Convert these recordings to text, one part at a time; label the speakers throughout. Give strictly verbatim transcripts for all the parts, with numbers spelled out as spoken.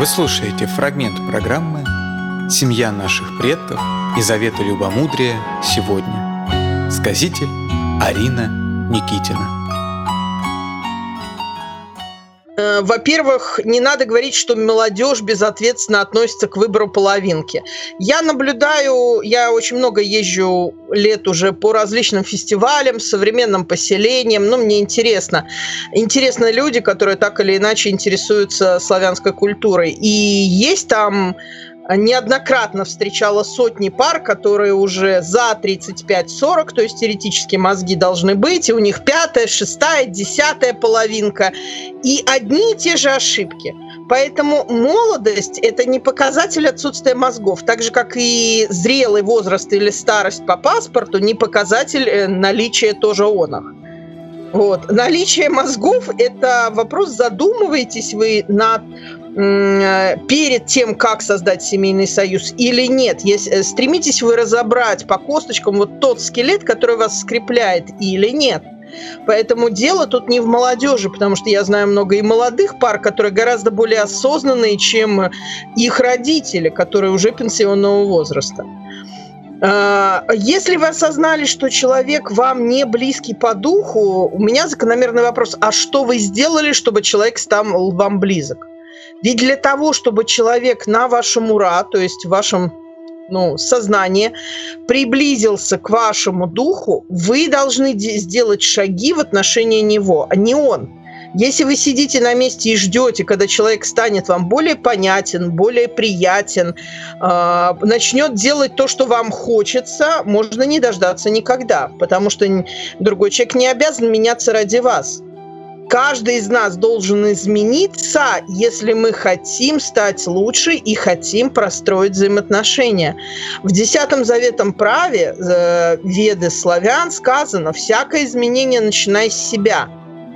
Speaker 1: Вы слушаете фрагмент программы «Семья наших предков и заветы любомудрия сегодня». Сказитель Арина Никитина.
Speaker 2: Во-первых, не надо говорить, что молодежь безответственно относится к выбору половинки. Я наблюдаю, я очень много езжу лет уже по различным фестивалям, современным поселениям, ну, мне интересно. Интересны люди, которые так или иначе интересуются славянской культурой. И есть там... Неоднократно встречала сотни пар, которые уже за тридцать пять сорок, то есть теоретически мозги должны быть, и у них пятая, шестая, десятая половинка, и одни и те же ошибки. Поэтому молодость – это не показатель отсутствия мозгов, так же, как и зрелый возраст или старость по паспорту не показатель наличия тоже оных. Вот. Наличие мозгов – это вопрос, задумываетесь вы над... перед тем, как создать семейный союз или нет. Если, стремитесь вы разобрать по косточкам вот тот скелет, который вас скрепляет, или нет. Поэтому дело тут не в молодежи, потому что я знаю много и молодых пар, которые гораздо более осознанные, чем их родители, которые уже пенсионного возраста. Если вы осознали, что человек вам не близкий по духу, у меня закономерный вопрос: а что вы сделали, чтобы человек стал вам близок? Ведь для того, чтобы человек на вашем ура, то есть в вашем ну, сознании, приблизился к вашему духу, вы должны сделать шаги в отношении него, а не он. Если вы сидите на месте и ждете, когда человек станет вам более понятен, более приятен, э, начнет делать то, что вам хочется, можно не дождаться никогда, потому что другой человек не обязан меняться ради вас. Каждый из нас должен измениться, если мы хотим стать лучше и хотим простроить взаимоотношения. В десятом заветном праве э, Веды славян сказано: «Всякое изменение начинай с себя».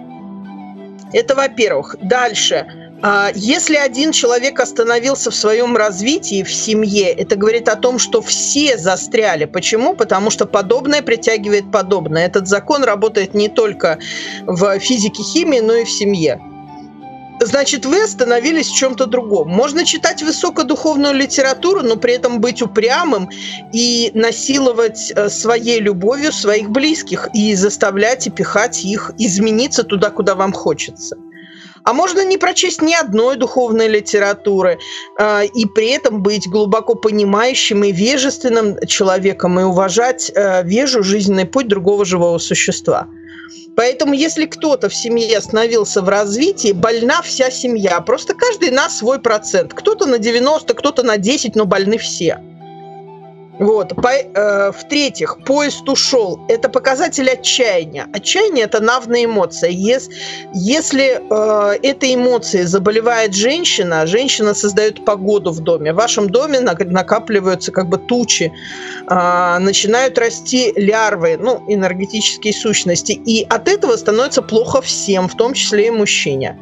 Speaker 2: Это во-первых. Дальше. Если один человек остановился в своем развитии в семье, это говорит о том, что все застряли. Почему? Потому что подобное притягивает подобное. Этот закон работает не только в физике, химии, но и в семье. Значит, вы остановились в чем-то другом. Можно читать высокодуховную литературу, но при этом быть упрямым и насиловать своей любовью своих близких и заставлять и пихать их измениться туда, куда вам хочется. А можно не прочесть ни одной духовной литературы э, и при этом быть глубоко понимающим и вежественным человеком и уважать э, вежу, жизненный путь другого живого существа. Поэтому если кто-то в семье остановился в развитии, больна вся семья. Просто каждый на свой процент. Кто-то на девяносто, кто-то на десять, но больны все. Вот. По, э, в-третьих, поезд ушел. Это показатель отчаяния. Отчаяние – это навная эмоция. Ес, если э, этой эмоцией заболевает женщина, женщина создает погоду в доме. В вашем доме накапливаются как бы тучи, э, начинают расти лярвы, ну, энергетические сущности. И от этого становится плохо всем, в том числе и мужчине.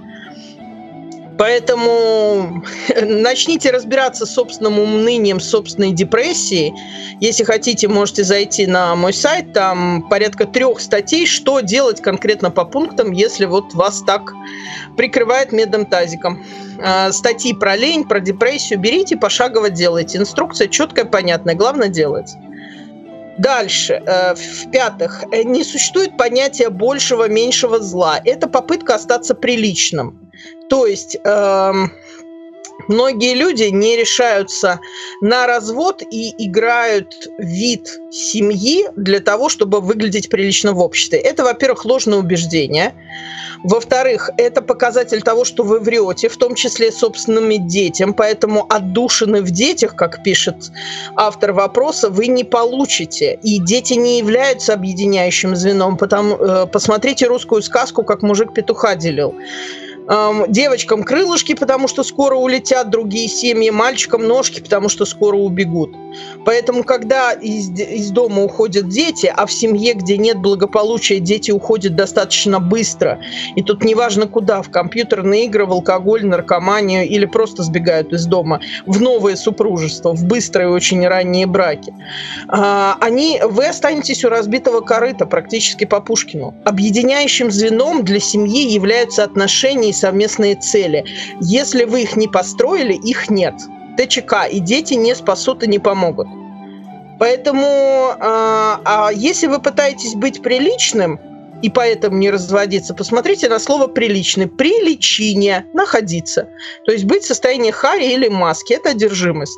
Speaker 2: Поэтому начните разбираться с собственным унынием, с собственной депрессией. Если хотите, можете зайти на мой сайт, там порядка трех статей, что делать конкретно по пунктам, если вот вас так прикрывает медным тазиком. Статьи про лень, про депрессию берите, пошагово делайте. Инструкция четкая, понятная, главное делать. Дальше, в-пятых, не существует понятия большего, меньшего зла. Это попытка остаться приличным. То есть э, многие люди не решаются на развод и играют вид семьи для того, чтобы выглядеть прилично в обществе. Это, во-первых, ложное убеждение. Во-вторых, это показатель того, что вы врете, в том числе собственным детям. Поэтому отдушины в детях, как пишет автор вопроса, вы не получите. И дети не являются объединяющим звеном. Потому, э, посмотрите русскую сказку, как мужик петуха делил. Девочкам крылышки, потому что скоро улетят другие семьи, мальчикам ножки, потому что скоро убегут. Поэтому, когда из, из дома уходят дети, а в семье, где нет благополучия, дети уходят достаточно быстро, и тут неважно куда, в компьютерные игры, в алкоголь, наркоманию или просто сбегают из дома в новое супружество, в быстрые очень ранние браки, они, вы останетесь у разбитого корыта практически по Пушкину. Объединяющим звеном для семьи являются отношения совместные цели. Если вы их не построили, их нет. ТЧК и дети не спасут и не помогут. Поэтому, а, а если вы пытаетесь быть приличным и поэтому не разводиться, посмотрите на слово «приличный». При лечении находиться. То есть быть в состоянии хари или маски – это одержимость.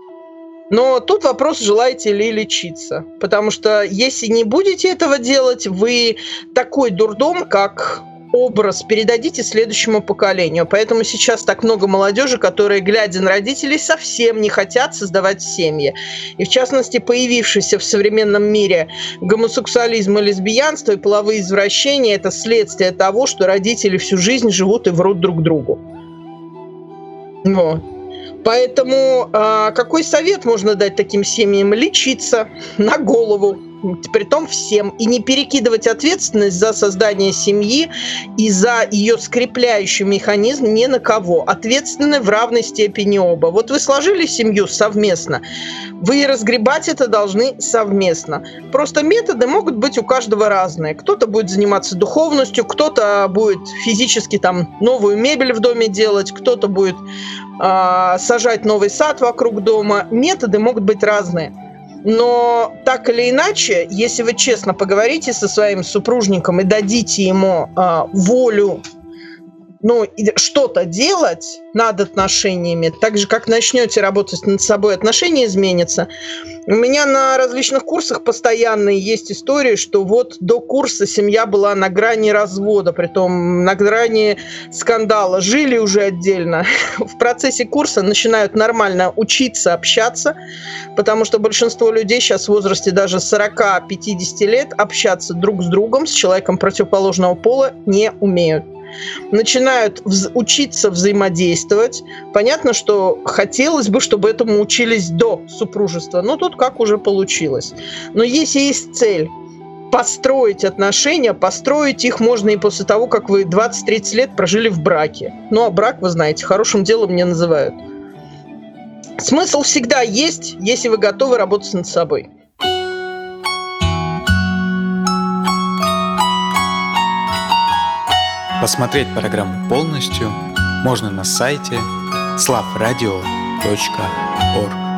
Speaker 2: Но тут вопрос, желаете ли лечиться. Потому что если не будете этого делать, вы такой дурдом, как образ, передадите следующему поколению. Поэтому сейчас так много молодежи, которые, глядя на родителей, совсем не хотят создавать семьи. И в частности, появившийся в современном мире гомосексуализм и лесбиянство и половые извращения – это следствие того, что родители всю жизнь живут и врут друг другу. Вот. Поэтому э, какой совет можно дать таким семьям? Лечиться на голову, притом всем, и не перекидывать ответственность за создание семьи и за ее скрепляющий механизм ни на кого. Ответственны в равной степени оба. Вот вы сложили семью совместно, вы разгребать это должны совместно. Просто методы могут быть у каждого разные. Кто-то будет заниматься духовностью, кто-то будет физически там новую мебель в доме делать, кто-то будет э, сажать новый сад вокруг дома. Методы могут быть разные. Но так или иначе, если вы честно поговорите со своим супружником и дадите ему э, волю, ну, что-то делать над отношениями, так же, как начнете работать над собой, отношения изменятся. У меня на различных курсах постоянно есть истории, что вот до курса семья была на грани развода, притом на грани скандала, жили уже отдельно. В процессе курса начинают нормально учиться, общаться, потому что большинство людей сейчас в возрасте даже сорок-пятьдесят лет общаться друг с другом, с человеком противоположного пола не умеют. Начинают вз- учиться взаимодействовать. Понятно, что хотелось бы, чтобы этому учились до супружества, но тут как уже получилось. Но если есть цель построить отношения, построить их можно и после того, как вы двадцать-тридцать лет прожили в браке. Ну, а брак, вы знаете, хорошим делом не называют. Смысл всегда есть, если вы готовы работать над собой.
Speaker 1: Посмотреть программу полностью можно на сайте славрадио точка орг.